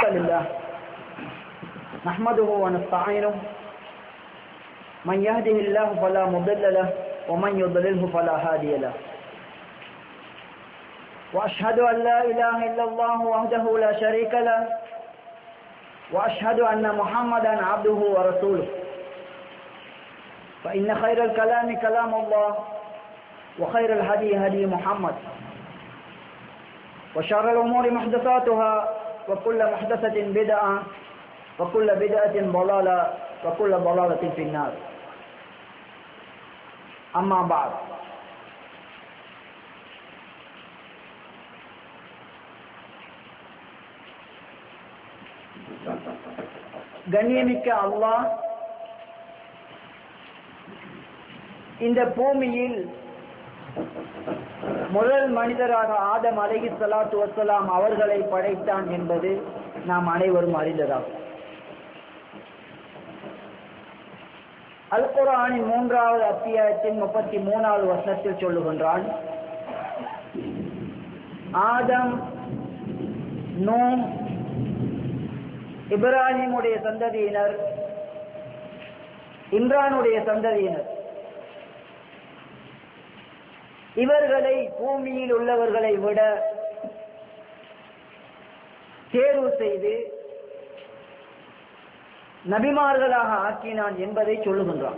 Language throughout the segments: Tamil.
الحمد لله نحمده ونستعينه من يهده الله فلا مضل له ومن يضلله فلا هادي له وأشهد أن لا إله إلا الله وحده لا شريك له وأشهد أن محمدا عبده ورسوله فإن خير الكلام كلام الله وخير الهدي هدي محمد وشر الأمور محدثاتها وكل محدثة بدعة وكل بدعة ضلالة وكل ضلالة في النار أما بعد கண்ணியமிக்க அல்லாஹ் இந்த பூமியில் முதல் மனிதராக ஆதம் அலைஹிஸ்ஸலாத்து வஸ்ஸலாம் அவர்களை படைத்தான் என்பது நாம் அனைவரும் அறிந்ததாகும். அல் குர்ஆனின் 3வது அத்தியாயத்தின் 33வது வசனத்தில் சொல்லுகின்றான், ஆதம், நூஹ், இப்ராஹிமுடைய சந்ததியினர், இம்ரானுடைய சந்ததியினர், இவர்களை பூமியில் உள்ளவர்களை விட தேர்வு செய்து நபிமார்களாக ஆக்கினான் என்பதை சொல்லுகின்றான்.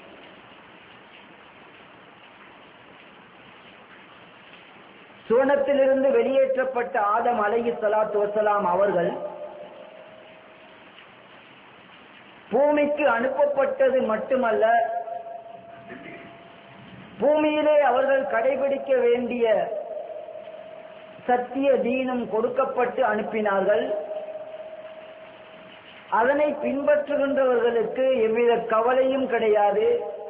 சுவனத்திலிருந்து வெளியேற்றப்பட்ட ஆதம் அலைஹிஸ்ஸலாத்து வஸ்ஸலாம் அவர்கள் பூமிக்கு அனுப்பப்பட்டது மட்டுமல்ல, பூமியிலே அவர்கள் கடைபிடிக்க வேண்டிய சத்திய தீனும் கொடுக்கப்பட்டு அனுப்பினார்கள். அதனை பின்பற்றுகின்றவர்களுக்கு எவ்வித கவலையும் கிடையாது,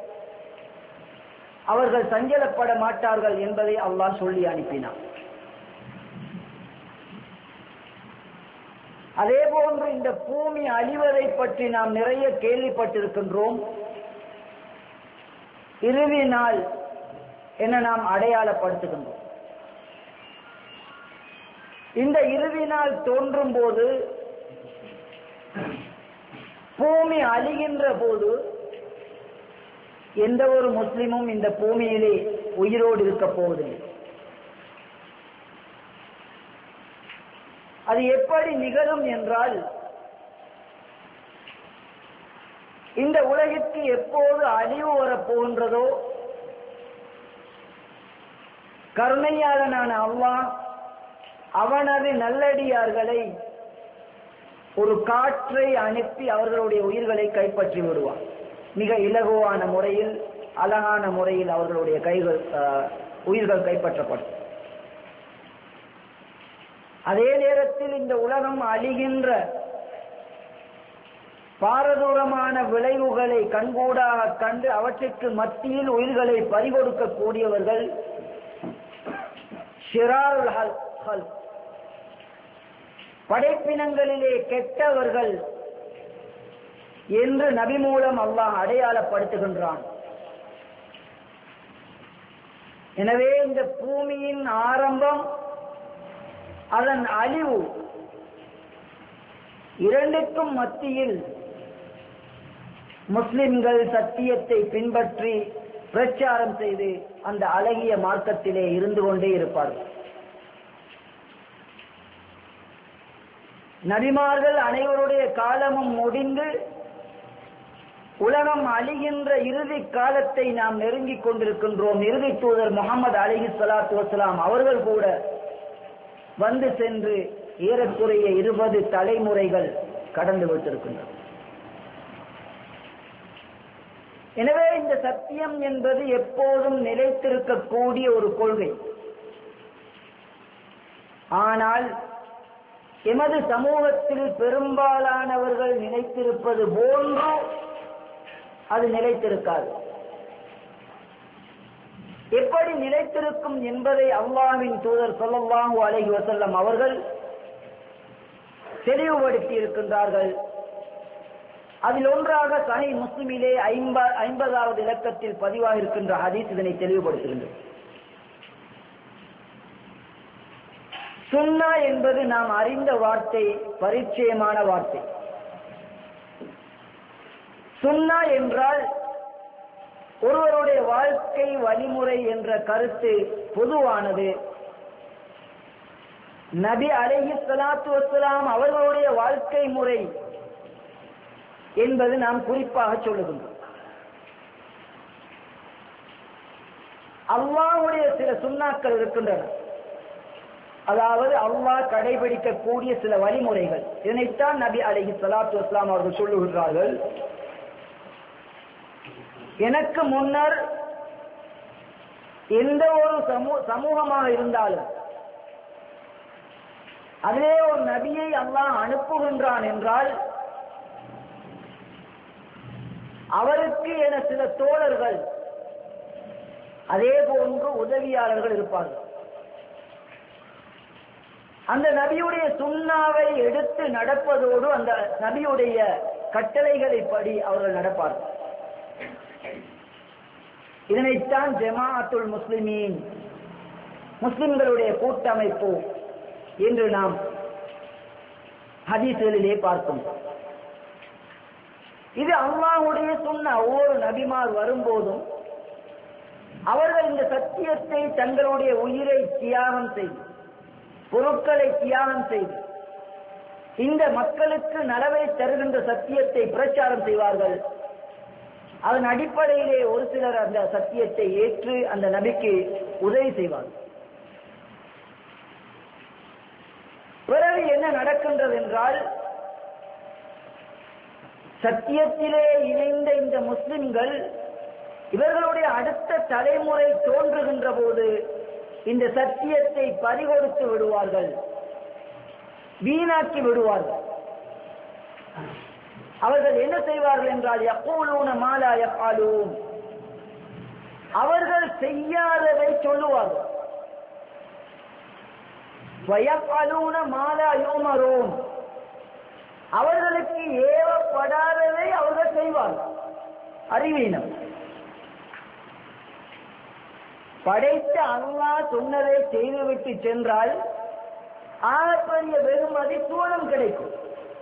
அவர்கள் சஞ்சலப்பட மாட்டார்கள் என்பதை அல்லாஹ் சொல்லி அனுப்பினார். அதே போன்று இந்த பூமி அழிவதை பற்றி நாம் நிறைய கேள்விப்பட்டிருக்கின்றோம். இறுதி நாள் என நாம் அடையாளப்படுத்துகின்றோம். இந்த இறுதி நாள் தோன்றும் போது, பூமி அழிகின்ற போது எந்த ஒரு முஸ்லிமும் இந்த பூமியிலே உயிரோடு இருக்க போவதில்லை. அது எப்படி நிகழும் என்றால், இந்த உலகிற்கு எப்போது அழிவு வரப்போகின்றதோ, கருணையாளனான அல்லாஹ் அவனது நல்லடியார்களை ஒரு காற்றை அனுப்பி அவர்களுடைய உயிர்களை கைப்பற்றி விடுவான். மிக இலகுவான முறையில், அழகான முறையில் அவர்களுடைய உயிர்கள் கைப்பற்றப்படும். அதே நேரத்தில் இந்த உலகம் அழிகின்ற பாரதூரமான விளைவுகளை கண்கூடாக கண்டு அவற்றிற்கு மத்தியில் உயிர்களை பறிகொடுக்க கூடியவர்கள் ஷிராருல் ஹல்க், படைப்பினங்களிலே கெட்டவர்கள் என்று நபி மூலம் அல்லாஹ் அடையாளப்படுத்துகின்றான். எனவே இந்த பூமியின் ஆரம்பம், அதன் அழிவு, இரண்டுக்கும் மத்தியில் முஸ்லிம்கள் சத்தியத்தை பின்பற்றி பிரச்சாரம் செய்து அந்த அழகிய மார்க்கத்திலே இருந்து கொண்டே இருப்பார்கள். நபிமார்கள் அனைவருடைய காலமும் முடிந்து உலகம் அழிகின்ற இறுதி காலத்தை நாம் நெருங்கிக் கொண்டிருக்கின்றோம். இறுதி தூதர் முஹம்மது அலைஹிஸ்ஸலாத்து வஸ்ஸலாம் அவர்கள் கூட வந்து சென்று ஏறக்குறைய 20 தலைமுறைகள் கடந்து விட்டிருக்கின்றன. எனவே இந்த சத்தியம் என்பது எப்போதும் நிலைத்திருக்கக்கூடிய ஒரு கொள்கை. ஆனால் எமது சமூகத்தில் பெரும்பாலானவர்கள் நினைத்திருப்பது போன்று அது நிலைத்திருக்காது. எப்படி நிலைத்திருக்கும் என்பதை அல்லாஹ்வின் தூதர் ஸல்லல்லாஹு அலைஹி வஸல்லம் அவர்கள் தெளிவுபடுத்தி இருக்கின்றார்கள். அதில் ஒன்றாக சஹீஹ் முஸ்லிமிலே 50வது இலக்கத்தில் பதிவாக இருக்கின்ற ஹதீஸ் இதனை தெளிவுபடுத்துகின்றது. சுன்னா என்பது நாம் அறிந்த வார்த்தை, பரிச்சயமான வார்த்தை. சுன்னா என்றால் ஒருவருடைய வாழ்க்கை வழிமுறை என்ற கருத்து பொதுவானது. நபி அலைஹிஸ்ஸலாத்து வஸ்ஸலாம் அவர்களுடைய வாழ்க்கை முறை என்பது நாம் குறிப்பாக சொல்லுகின்றோம். அல்லாஹ்வுடைய சில சுன்னாக்கள் இருக்கின்றன, அதாவது அல்லாஹ் கடைபிடிக்கக்கூடிய சில வழிமுறைகள். இதனைத்தான் நபி அலைஹிஸ்ஸலாத்து வஸ்ஸலாம் அவர்கள் சொல்லுகின்றார்கள், எனக்கு முன்னர் எந்த ஒரு சமூகமாக இருந்தாலும் அதிலே ஒரு நபியை அல்லாஹ் அனுப்புகின்றான் என்றால் அவருக்கு என சில தோழர்கள், அதே போன்று உதவியாளர்கள் இருப்பார்கள். அந்த நபியுடைய சுன்னாவை எடுத்து நடப்பதோடு அந்த நபியுடைய கட்டளைகளை படி அவர்கள் நடப்பார்கள். இதனைத்தான் ஜமாஅத்துல் முஸ்லிமீன், முஸ்லிம்களுடைய கூட்டமைப்பு என்று நாம் ஹதீஸ்களிலே பார்க்கும். இது அல்லாஹ்வுடைய சுன்னா. ஒவ்வொரு நபிமார் வரும்போதும் அவர்கள் இந்த சத்தியத்தை தங்களுடைய உயிரை தியாகம் செய்து, பொருட்களை தியாகம் செய்து இந்த மக்களுக்கு நலவை தருகின்ற சத்தியத்தை பிரச்சாரம் செய்வார்கள். அதன் அடிப்படையிலே ஒரு சிலர் அந்த சத்தியத்தை ஏற்று அந்த நபிக்கு உதவி செய்வார்கள். பிறகு என்ன நடக்கின்றது என்றால், சத்தியத்திலே இணைந்த இந்த முஸ்லிம்கள் இவர்களுடைய அடுத்த தலைமுறை தோன்றுகின்ற போது இந்த சத்தியத்தை பறிகொடுத்து விடுவார்கள், வீணாக்கி விடுவார்கள். அவர்கள் என்ன செய்வார்கள் என்றால், யக்கூலூன மா லா யஃஅலூன், அவர்கள் செய்யாததை சொல்லுவார்கள். வயஃஅலூன மா லா யுமரூன், அவர்களுக்கு ஏவப்படாததை அவர்கள் செய்வார்கள். அறிவீனம். படைத்த அல்லாஹ் சொன்னதை செய்துவிட்டு சென்றால் ஆகப்பெரிய வெறுமதி சூழம் கிடைக்கும்.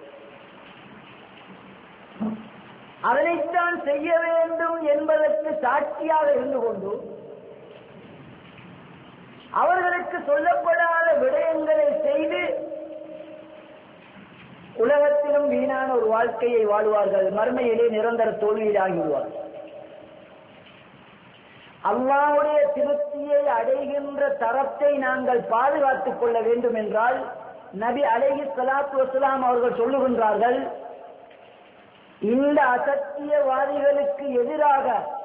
அதனைத்தான் செய்ய வேண்டும் என்பதற்கு சாட்சியாக இருந்து கொண்டு அவர்களுக்கு சொல்லப்படாத விடயங்களை செய்து உலகத்திலும் வீணான ஒரு வாழ்க்கையை வாழ்வார்கள், மறுமையிலே நிரந்தர தோல்வியில் ஆகிவிடுவார்கள். அல்லாஹ்வுடைய திருப்தியை அடைகின்ற தரத்தை நாங்கள் பாதுகாத்துக் கொள்ள வேண்டும் என்றால் நபி அலைஹிஸ்ஸலாத்து வஸ்ஸலாம் அவர்கள் சொல்லுகின்றார்கள், இந்த அசத்தியவாதிகளுக்கு எதிராக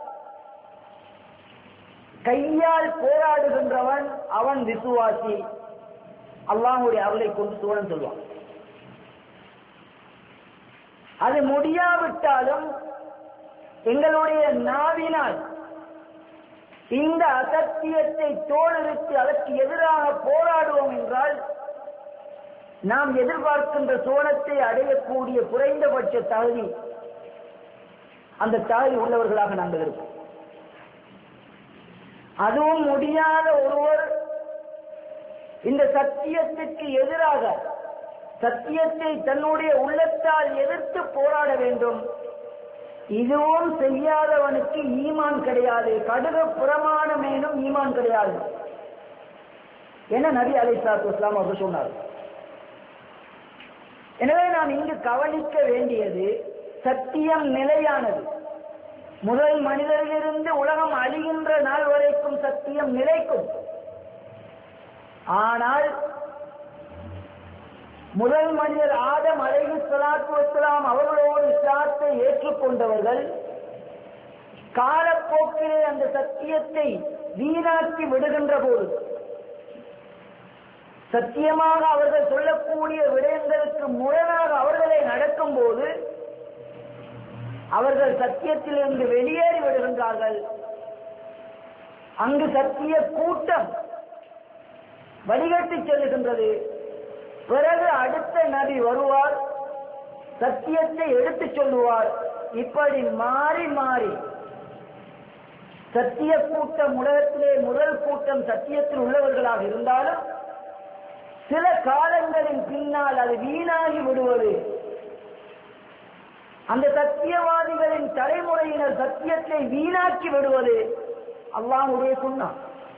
கையால் போராடுகின்றவன் அவன் விசுவாசி, அல்லாஹ்வுடைய அருளை கொண்டு சோழன் சொல்வான். அது முடியாவிட்டாலும் எங்களுடைய நாவினால் இந்த அசத்தியத்தை தோலுரித்து அதற்கு எதிராக போராடுவோம் என்றால் நாம் எதிர்பார்க்கின்ற சோழத்தை அடையக்கூடிய குறைந்தபட்ச தகுதி, அந்த தகுதி உள்ளவர்களாக நாங்கள் இருப்போம். அதுவும் முடியாத ஒருவர் இந்த சத்தியத்திற்கு எதிராக சத்தியத்தை தன்னுடைய உள்ளத்தால் எதிர்த்து போராட வேண்டும். இதுவும் செய்யாதவனுக்கு ஈமான் கிடையாது, கடுக புறமானமேனும் ஈமான் கிடையாது என நபி அலைஹிஸ்ஸலாத்து வஸ்ஸலாம் அவர்கள் சொன்னார். எனவே நாம் இங்கு கவனிக்க வேண்டியது, சத்தியம் நிலையானது. முதல் மனிதரிலிருந்து உலகம் அழிகின்ற நாள் வரைக்கும் சத்தியம் நிலைக்கும். ஆனால் முதல் மனிதர் ஆதம் அலைஹிஸ்ஸலாத்து வஸ்ஸலாம் அவர்களோடு இஸ்லாத்தை ஏற்றுக்கொண்டவர்கள் காலப்போக்கிலே அந்த சத்தியத்தை வீணாக்கி விடுகின்ற போது, சத்தியமாக அவர்கள் சொல்லக்கூடிய விடயங்களுக்கு முரணாக அவர்களை நடக்கும் போது அவர்கள் சத்தியத்திலிருந்து வெளியேறி விடுகின்றார்கள். அங்கு சத்திய கூட்டம் வடிகட்டி செல்லுகின்றது. பிறகு அடுத்த நபி வருவார், சத்தியத்தை எடுத்துச் சொல்லுவார். இப்படி மாறி மாறி சத்திய கூட்டம், உலகத்திலே முதல் கூட்டம் சத்தியத்தில் உள்ளவர்களாக இருந்தாலும் சில காலங்களின் பின்னால் அது வீணாகி விடுவது. அந்த சத்தியவாதிகளின் தலைமுறையினர் சத்தியத்தை வீணாக்கி விடுவது அல்லாஹ்வுடைய சுன்னத்.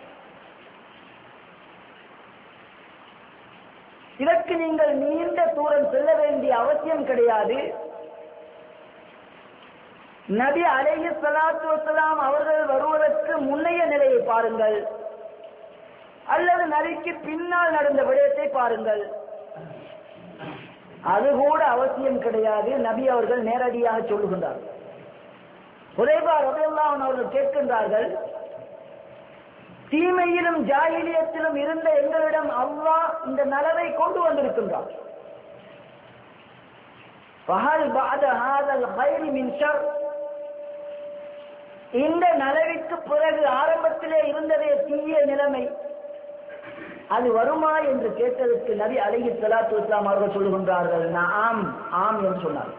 இதற்கு நீங்கள் நீண்ட தூரம் செல்ல வேண்டிய அவசியம் கிடையாது. நபி அலைஹிஸ்ஸலாத்து வஸ்ஸலாம் அவர்கள் வருவதற்கு முன்னைய நிலையை பாருங்கள், அல்லது நபிக்கு பின்னால் நடந்த விடயத்தை பாருங்கள். அது கூட அவசியம் கிடையாது. நபி அவர்கள் நேரடியாக சொல்லுகின்றார்கள். ஹுதைபா ரலியல்லாஹு அன்ஹு அவர்கள் கேட்கின்றார்கள், தீமையிலும் ஜாஹிலியத்திலும் இருந்த எங்களிடம் அல்லாஹ் இந்த நலவை கொண்டு வந்திருக்கின்றார். ஃபஹல் பஅத ஹாதல் கைரி மின் ஷர், இந்த நலவிற்கு பிறகு ஆரம்பத்திலே இருந்ததே தீய நிலைமை, அது வருமா என்று கேட்டதற்கு நபி அலைஹிஸ்ஸலாத்து வஸ்ஸலாம் அவர்கள் சொல்லுகின்றார்கள், நஆம், ஆம் என்று சொன்னார்கள்.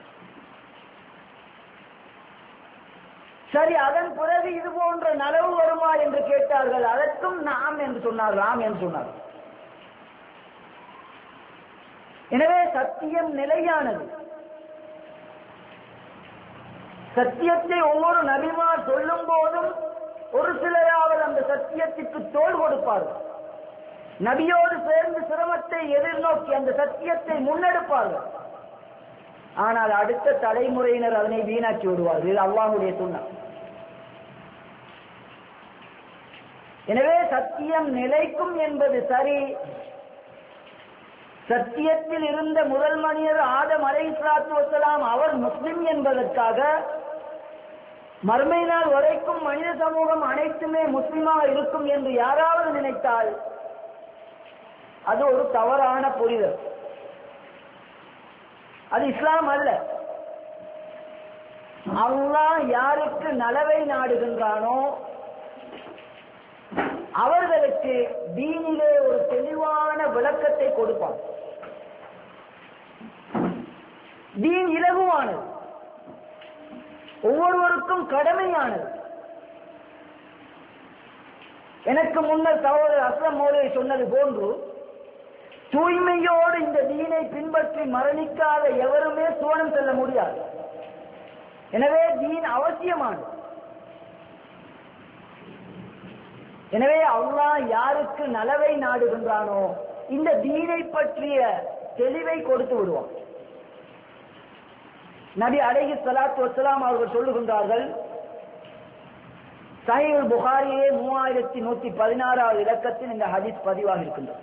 சரி, அதன் பிறகு இது போன்ற நலவு வருமா என்று கேட்டார்கள். அதற்கும் நாம் என்று சொன்னார்கள், ஆம் என்று சொன்னார்கள். எனவே சத்தியம் நிலையானது. சத்தியத்தை ஒவ்வொரு நபிமார் சொல்லும் போதும் ஒரு சிலராவது அந்த சத்தியத்திற்கு தோள் கொடுப்பார்கள். நபியோடு சேர்ந்து சிரமத்தை எதிர்நோக்கி அந்த சத்தியத்தை முன்னெடுப்பார்கள். ஆனால் அடுத்த தலைமுறையினர் அதனை வீணாக்கி விடுவார்கள். இது அல்லாஹ்வுடைய சுன்னத். எனவே சத்தியம் நிலைக்கும் என்பது சரி. சத்தியத்தில் இருந்த முதல் மனிதர் ஆதம் அலைஹிஸ்ஸலாத்து வஸ்ஸலாம் அவர் முஸ்லிம் என்பதற்காக மறுமை நாள் வரைக்கும் மனித சமூகம் அனைத்துமே முஸ்லிமாக இருக்கும் என்று யாராவது நினைத்தால் அது ஒரு தவறான புரிதல். அது இஸ்லாம் அல்ல. அல்லாஹ் யாருக்கு நலவை நாடுகின்றானோ அவர்களுக்கு தீனிலே ஒரு தெளிவான விளக்கத்தை கொடுப்பான். தீன் இலகுவானது, ஒவ்வொருவருக்கும் கடமையானது. எனக்கு முன்னர் சகோதரர் அஸ்லம் மௌலவி சொன்னது போன்று, தூய்மையோடு இந்த தீனை பின்பற்றி மரணிக்காத எவருமே சுவனம் செல்ல முடியாது. எனவே தீன் அவசியமானது. எனவே அல்லாஹ் யாருக்கு நலவை நாடுகின்றானோ இந்த தீனை பற்றிய தெளிவை கொடுத்து விடுவான். நபி அலைஹிஸ்ஸலாத்து வஸ்ஸலாம் அவர்கள் சொல்லுகின்றார்கள், சஹீஹுல் புகாரியே 3116வது இலக்கத்தில் இந்த ஹதீஸ் பதிவாக இருக்கின்றது.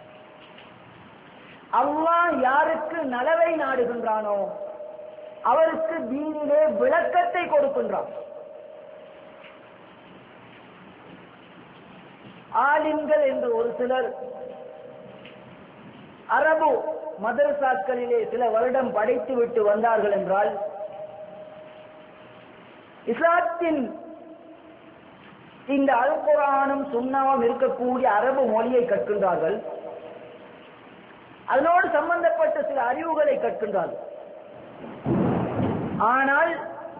அல்லாஹ் யாருக்கு நலவை நாடுகின்றானோ அவருக்கு தீனிலே விளக்கத்தை கொடுக்கின்றான். ஆலிம்கள் என்று ஒரு சிலர் அரபு மதரசாக்களிலே சில வருடம் படித்து விட்டு வந்தார்கள் என்றால் இஸ்லாத்தின் இந்த அல் குர்ஆனும் சுன்னாவும் இருக்கக்கூடிய அரபு மொழியை கற்கின்றார்கள். அதனோடு சம்பந்தப்பட்ட சில அறிவுகளை கற்கின்றார்கள். ஆனால்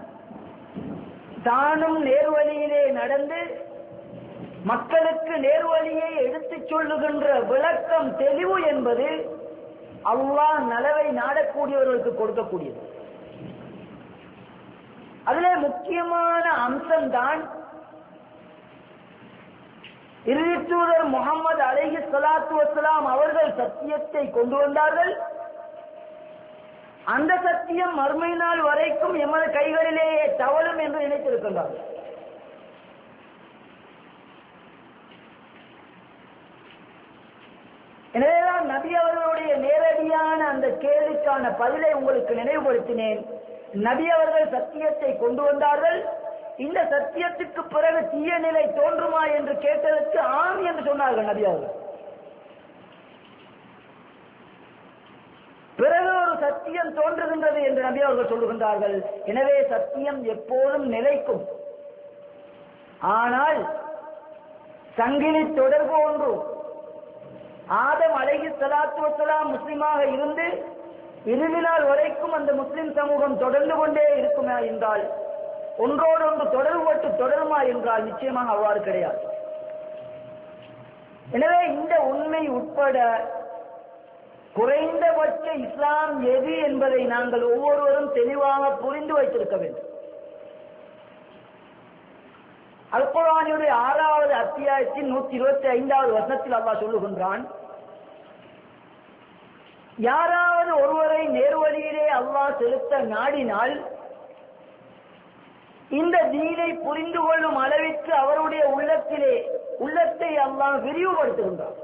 தானும் நேர்வழியிலே நடந்து மக்களுக்கு நேர்வழியை எடுத்துச் சொல்லுகின்ற விளக்கம் தெளிவு என்பது அல்லாஹ் நலவை நாடக்கூடியவர்களுக்கு கொடுக்கக்கூடியது. அதிலே முக்கியமான அம்சம்தான் இறுதி தூதர் முஹம்மது அலைஹிஸ்ஸலாத்து வஸ்ஸலாம் அவர்கள் சத்தியத்தை கொண்டு வந்தார்கள். அந்த சத்தியம் மறுமை நாள் வரைக்கும் எமது கைகளிலேயே தவழும் என்று நினைத்திருக்கின்றார்கள். எனவேதான் நபி அவர்களுடைய நேரடியான அந்த கேள்விக்கான பதிலை உங்களுக்கு நினைவுபடுத்தினேன். நபி அவர்கள் சத்தியத்தை கொண்டு வந்தார்கள். இந்த சத்தியத்துக்கு பிறகு தீய நிலை தோன்றுமா என்று கேட்டதற்கு ஆம் என்று சொன்னார்கள் நபி அவர்கள். பிறகு ஒரு சத்தியம் தோன்றுகின்றது என்று நபி அவர்கள் சொல்லுகின்றார்கள். எனவே சத்தியம் எப்போதும் நிலைக்கும். ஆனால் சங்கிலி தொடர்பு ஒன்று. ஆதம் அலைஹிஸ்ஸலாத்து வஸ்ஸலாம் முஸ்லிமாக இருந்து இறுதி நாள் வரைக்கும் அந்த முஸ்லிம் சமூகம் தொடர்ந்து கொண்டே இருக்குமா என்றால், ஒன்றோடொன்று தொடர்புபட்டு தொடருமா என்றால் நிச்சயமாக அவ்வாறு கிடையாது. எனவே இந்த உண்மை உட்பட குறைந்தபட்ச இஸ்லாம் எது என்பதை நாங்கள் ஒவ்வொருவரும் தெளிவாக புரிந்து வைத்திருக்க வேண்டும். அல் குர்ஆனுடைய 6வது அத்தியாயத்தின் 125வது வசனத்தில் அல்லாஹ் சொல்லுகின்றான், யாராவது ஒருவரை நேர்வழியிலே அல்லாஹ் செலுத்த நாடினால் இந்த தீனை புரிந்து கொள்ளும் அளவிற்கு அவருடைய உள்ளத்தை அல்லாஹ் விரிவுபடுத்துகின்றார்.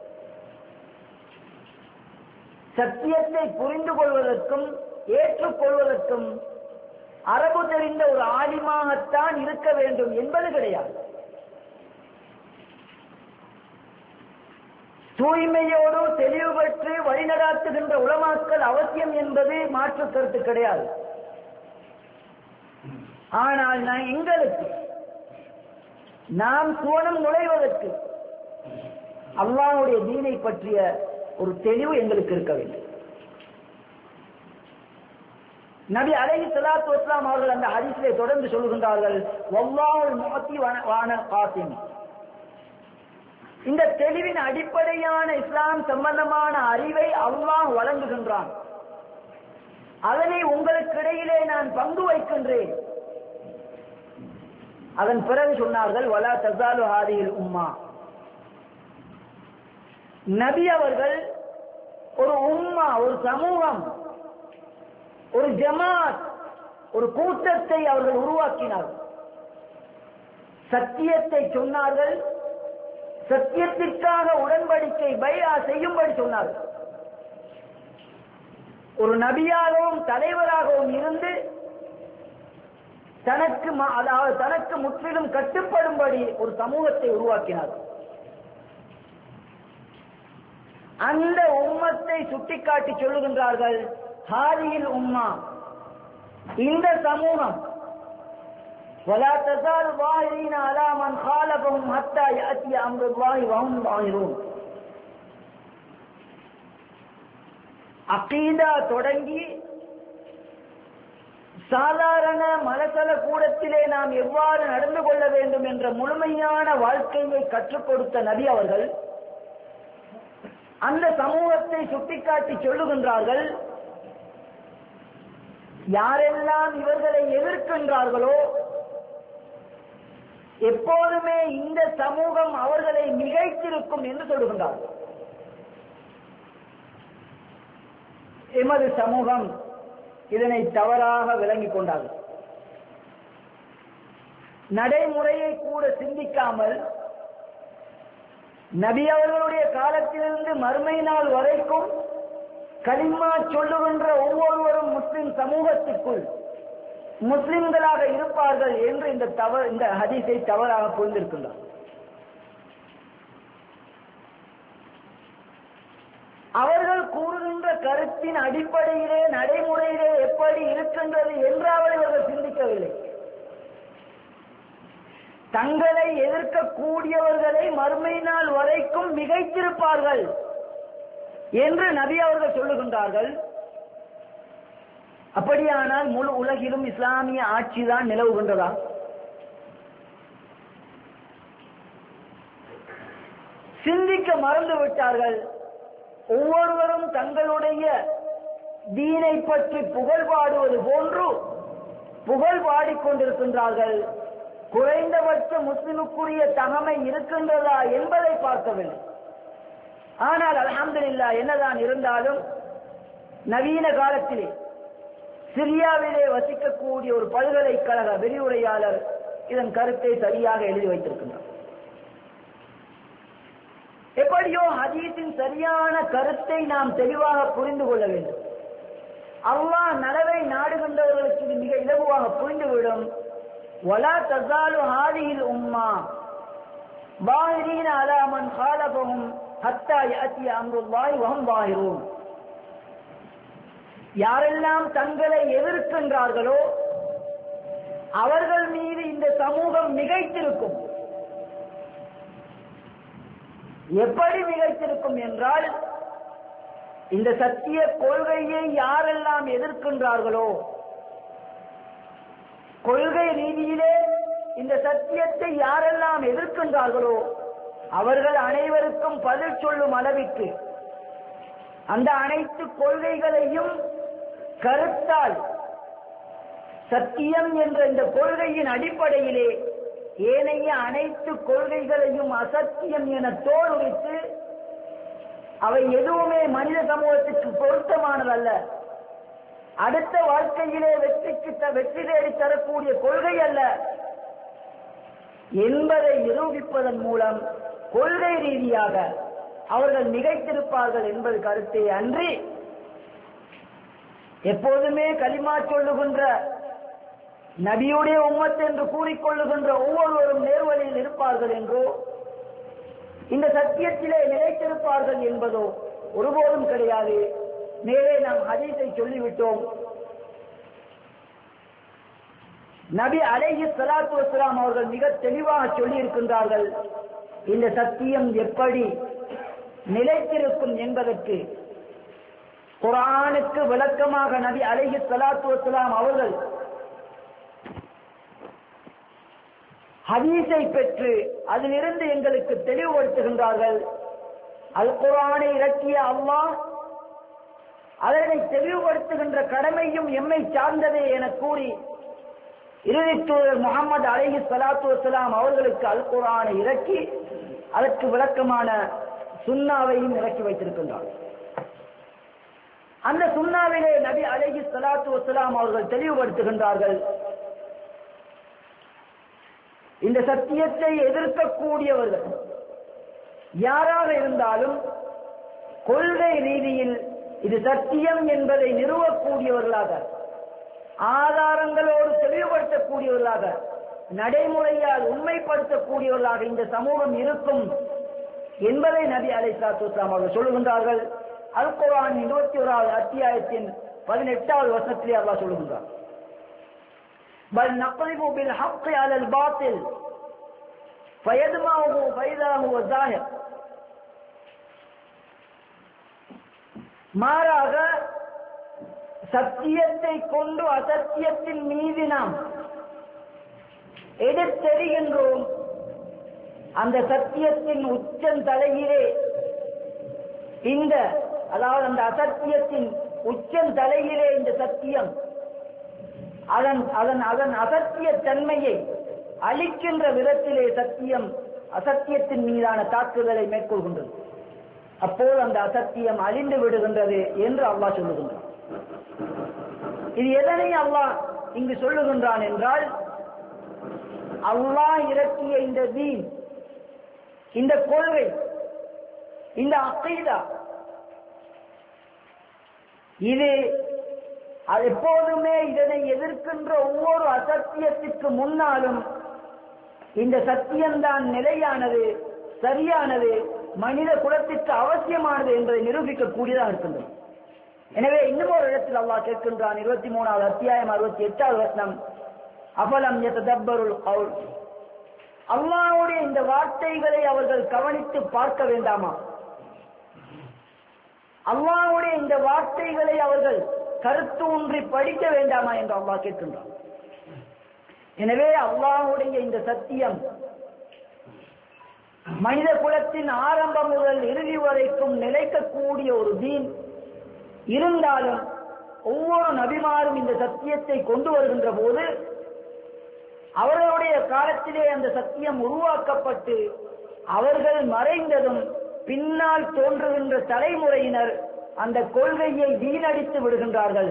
சத்தியத்தை புரிந்து கொள்வதற்கும் ஏற்றுக்கொள்வதற்கும் அரபு தெரிந்த ஒரு ஆலிமாகத்தான் இருக்க வேண்டும் என்பது கிடையாது. தூய்மையோடு தெளிவு பெற்று வழிநடாத்துகின்ற உலமாக்கள் அவசியம் என்பது மாற்று கருத்து கிடையாது. ஆனால் நாம் சுவனம் நுழைவதற்கு அல்லாஹ்வுடைய தீனை பற்றிய ஒரு தெளிவு எங்களுக்கு இருக்க வேண்டும். நபி அலைஹிஸ்ஸலாத்து வஸ்ஸலாம் அவர்கள் அந்த ஹதீஸிலே தொடர்ந்து சொல்கின்றார்கள், வல்லாஹுல் முஅத்தி வஅனல் காசிம். இந்த தெளிவின் அடிப்படையான இஸ்லாம் சம்பந்தமான அறிவை அல்லாஹ் வழங்குகின்றான். அதனை உங்களுக்கு இடையிலே நான் பங்கு வைக்கின்றேன். அதன் பிறகு சொன்னார்கள், வலா தஸாலு ஹாதிஹில் உம்மா. நபி அவர்கள் ஒரு உம்மா, ஒரு சமூகம், ஒரு ஜமாத், ஒரு கூட்டத்தை அவர்கள் உருவாக்கினார்கள். சத்தியத்தை சொன்னார்கள், சத்தியத்திற்காக உடன்படிக்கை பைஆ செய்யும்படி சொன்னார்கள். ஒரு நபியாகவும் தலைவராகவும் இருந்து தனக்கு முற்றிலும் கட்டுப்படும்படி ஒரு சமூகத்தை உருவாக்கினார்கள். அந்த உம்மத்தை சுட்டிக்காட்டி சொல்லுகின்றார்கள், ஹாதிஹில் உம்மா, இந்த சமூகம் ولا تزال ظاهرين على من خالفهم حتى يأتي أمر الله وهم ظاهرون. அகீதா தொடங்கி சாதாரண மலசல கூடத்திலே நாம் எவ்வாறு நடந்து கொள்ள வேண்டும் என்ற முழுமையான வாழ்க்கையை கற்றுக் கொடுத்த நபி அவர்கள் அந்த சமூகத்தை சுட்டிக்காட்டி சொல்லுகின்றார்கள், யாரெல்லாம் இவர்களை எதிர்க்கின்றார்களோ எப்போதுமே இந்த சமூகம் அவர்களை மிகைத்திருக்கும் என்று சொல்லுகின்றார்கள். எமது சமூகம் இதனை தவறாக விளங்கிக் கொண்டார்கள். நடைமுறையை கூட சிந்திக்காமல் நபி அவர்களுடைய காலத்திலிருந்து மறுமை நாள் வரைக்கும் கலிமா சொல்லுகின்ற ஒவ்வொருவரும் முஸ்லிம் சமூகத்திற்குள் முஸ்லிம்களாக இருப்பார்கள் என்று இந்த ஹதீஸை தவறாக புரிந்திருக்கின்றார். அவர்கள் கூறுகின்ற கருத்தின் அடிப்படையிலே நடைமுறையிலே எப்படி இருக்கின்றது என்றாவது இவர்கள் சிந்திக்கவில்லை. தங்களை எதிர்க்கக்கூடியவர்களை மறுமை நாள் வரைக்கும் மிகைத்திருப்பார்கள் என்று நபி அவர்கள் சொல்லுகின்றார்கள். அப்படியானால் முழு உலகிலும் இஸ்லாமிய ஆட்சிதான் நிலவுகின்றதா? சிந்திக்க மறந்து விட்டார்கள். ஒவ்வொருவரும் தங்களுடைய தீனை பற்றி புகழ் பாடுவது போன்று புகழ் பாடிக்கொண்டிருக்கின்றார்கள். குறைந்தபட்ச முஸ்லிமுக்குரிய தகமை இருக்கின்றதா என்பதை பார்க்கவில்லை. ஆனால் அல்ஹம்துலில்லாஹ் என்னதான் இருந்தாலும் நவீன காலத்திலே சிரியாவிலே வசிக்கக்கூடிய ஒரு பல்கலைக்கழக விரிவுரையாளர் இதன் கருத்தை சரியாக எழுதி வைத்திருக்கின்றார். எப்படியோ ஹதீஸின் சரியான கருத்தை நாம் தெளிவாக புரிந்து கொள்ள வேண்டும். அல்லாஹ் நலவை நாடுகின்றவர்களுக்கு இது மிக இலகுவாக புரிந்துவிடும். வலா தஸாலு ஹாதிஹில் உம்மா ظاهرين على من خالفهم حتى يأتي أمر الله وهم ظاهرون. யாரெல்லாம் தங்களை எதிர்க்கின்றார்களோ அவர்கள் மீது இந்த சமூகம் மிகைத்திருக்கும். எப்படி மிகைத்திருக்கும் என்றால், இந்த சத்திய கொள்கையை யாரெல்லாம் எதிர்க்கின்றார்களோ, கொள்கை ரீதியிலே இந்த சத்தியத்தை யாரெல்லாம் எதிர்க்கின்றார்களோ அவர்கள் அனைவருக்கும் பதில் சொல்லும் அளவிற்கு அந்த அனைத்து கொள்கைகளையும் கருத்தால் சத்தியம் என்ற இந்த கொள்கையின் அடிப்படையிலே ஏனைய அனைத்து கொள்கைகளையும் அசத்தியம் என தோலுரித்து அவை எதுவுமே மனித சமூகத்துக்கு பொருத்தமானதல்ல, அடுத்த வாழ்க்கையிலே வெற்றி தேடி தரக்கூடிய கொள்கை அல்ல என்பதை நிரூபிப்பதன் மூலம் கொள்கை ரீதியாக அவர்கள் மிகைத்திருப்பார்கள் என்பது கருத்தே அன்றி, எப்போதுமே கலிமா சொல்லுகின்ற நபியுடைய உம்மத் என்று கூறிக்கொள்ளுகின்ற ஒவ்வொருவரும் நேர்வழியில் இருப்பார்கள் என்றோ இந்த சத்தியத்திலே நிலைத்திருப்பார்கள் என்பதோ ஒருபோதும் கிடையாது. மேலே நாம் ஹதீஸை சொல்லிவிட்டோம். நபி அலைஹி ஸலாத்து வஸலாம் அவர்கள் மிக தெளிவாக சொல்லி இருக்கின்றார்கள், இந்த சத்தியம் எப்படி நிலைத்திருக்கும் என்பதற்கு குர்ஆனுக்கு விளக்கமாக நபி அலைஹி ஸலாத்து வஸலாம் அவர்கள் ஹதீஸை பெற்று அதிலிருந்து எங்களுக்கு தெளிவுபடுத்துகின்றார்கள். அல் குர்ஆனை இறக்கிய அல்லாஹ் அதனை தெளிவுபடுத்துகின்ற கடமையும் எம்மை சார்ந்ததே என கூறி இறுதி தூதர் முஹம்மது அலைஹி ஸலாத்து வஸலாம் அவர்களுக்கு அல் குர்ஆனை இறக்கி அதற்கு விளக்கமான சுன்னாவையும் இறக்கி வைத்திருக்கின்றார். அந்த சுன்னாவிலே நபி அலைஹி ஸலாத்து வஸலாம் அவர்கள் தெளிவுபடுத்துகின்றார்கள், இந்த சத்தியத்தை எதிர்க்கக்கூடியவர்கள் யாராக இருந்தாலும் கொள்கை ரீதியில் இது சத்தியம் என்பதை நிறுவக்கூடியவர்களாக, ஆதாரங்களோடு தெளிவுபடுத்தக்கூடியவர்களாக, நடைமுறையால் உண்மைப்படுத்தக்கூடியவர்களாக இந்த சமூகம் இருக்கும் என்பதை நபி அலைஹிஸ்ஸலாத்து வஸலாம் அவர்கள் சொல்லுகின்றார்கள். அல் குர்ஆன் 21வது அத்தியாயத்தின் 18வது வசனத்திலே அல்லாஹ் சொல்லுகின்றார், பல் நக்ரிபு பில் ஹக்கி அலல் பாத்தில் ஃபயத்மஉஹு ஃபைதா ஹுவ ஸாஹிர். மாறாக சத்தியத்தை கொண்டு அசத்தியத்தின் மீது நாம் எடுத்தெறிகின்றோம். அந்த சத்தியத்தின் உச்சந்தலையிலே இந்த அதாவது அந்த அசத்தியத்தின் உச்சந்தலையிலே இந்த சத்தியம் அதன் அசத்திய தன்மையை அளிக்கின்ற விதத்திலே சத்தியம் அசத்தியத்தின் மீதான தாக்குதலை மேற்கொள்கின்றது. அப்போது அந்த அசத்தியம் அழிந்து விடுகின்றது என்று அல்லாஹ் சொல்லுகின்றான். இது எதனை அல்லாஹ் இங்கு சொல்லுகின்றான் என்றால், அல்லாஹ் இறக்கிய இந்த தீன், இந்த கொள்கை, இந்த அகீதா, இது எப்போதுமே இதனை எதிர்க்கின்ற ஒவ்வொரு அசத்தியத்திற்கு முன்னாலும் இந்த சத்தியம்தான் நிலையானது, சரியானது, மனித குலத்திற்கு அவசியமானது என்பதை நிரூபிக்கக்கூடியதாக இருக்கின்றது. எனவே இன்னும் ஒரு இடத்தில் அல்லாஹ் கேட்கின்றான், 23வது அத்தியாயம் 68வது வசனம், அஃபலம் யததப்பருல் கௌல், அல்லாஹ்வுடைய இந்த வார்த்தைகளை அவர்கள் கவனித்து பார்க்க வேண்டாமா? அல்லாஹ்வுடைய இந்த வார்த்தைகளை அவர்கள் கருத்து ஊன்றி படிக்க வேண்டாமா என்று அல்லாஹ் கேட்கின்றான். எனவே அல்லாஹ்வுடைய இந்த சத்தியம் மனித குலத்தின் ஆரம்பம் முதல் இறுதி வரைக்கும் நிலைக்கக்கூடிய ஒரு தீன் இருந்தாலும், ஒவ்வொரு நபிமாரும் இந்த சத்தியத்தை கொண்டு வருகின்ற போது அவர்களுடைய காலத்திலே அந்த சத்தியம் உருவாக்கப்பட்டு அவர்கள் மறைந்ததும் பின்னால் தோன்றுகின்ற தலைமுறையினர் அந்த கொள்கையை வீணடித்து விடுகின்றார்கள்.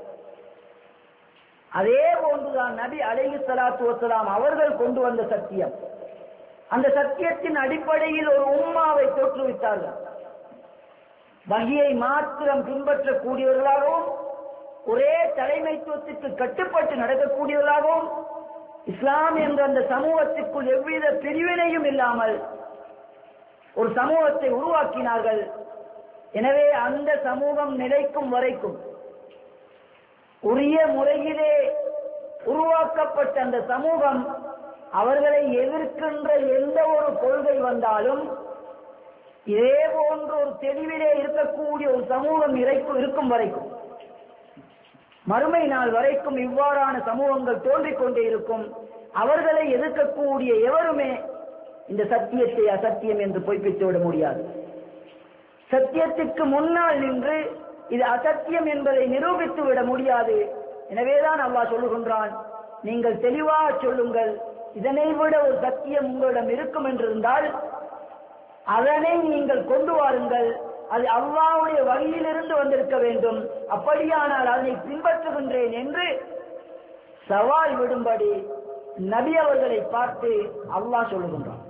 அதே போன்றுதான் நபி அலைஹிஸ்ஸலாத்து வஸலாம் அவர்கள் கொண்டு வந்த சத்தியம், அந்த சத்தியத்தின் அடிப்படையில் ஒரு உம்மாவை தோற்றுவித்தார்கள். வஹியை மாத்திரம் பின்பற்றக்கூடியவர்களாகவும் ஒரே தலைமைத்துவத்திற்கு கட்டுப்பட்டு நடக்கக்கூடியவர்களாகவும் இஸ்லாம் என்ற அந்த சமூகத்திற்குள் எவ்வித பிரிவினையும் இல்லாமல் ஒரு சமூகத்தை உருவாக்கினார்கள். எனவே அந்த சமூகம் நிலைக்கும் வரைக்கும் உரிய முறையிலே உருவாக்கப்பட்ட அந்த சமூகம் அவர்களை எதிர்க்கின்ற எந்த ஒரு கொள்கை வந்தாலும் இதே போன்ற ஒரு தெளிவிலே இருக்கக்கூடிய ஒரு சமூகம் இருக்கும் வரைக்கும், மறுமை நாள் வரைக்கும் இவ்வாறான சமூகங்கள் தோன்றிக் கொண்டே இருக்கும். அவர்களை எதிர்க்கக்கூடிய எவருமே இந்த சத்தியத்தை அசத்தியம் என்று பொய்ப்பித்து விட முடியாது. சத்தியத்துக்கு முன்னால் நின்று இது அசத்தியம் என்பதை நிரூபித்து விட முடியாது. எனவேதான் அல்லாஹ் சொல்லுகின்றான், நீங்கள் தெளிவாக சொல்லுங்கள், இதனை விட ஒரு சத்தியம் உங்களிடம் இருக்கும் என்றிருந்தால் அதனை நீங்கள் கொண்டு வாருங்கள், அது அல்லாஹ்வுடைய வழியிலிருந்து வந்திருக்க வேண்டும், அப்படியானால் அதனை பின்பற்றுகின்றேன் என்று சவால் விடும்படி நபி அவர்களை பார்த்து அல்லாஹ் சொல்லுகின்றான்.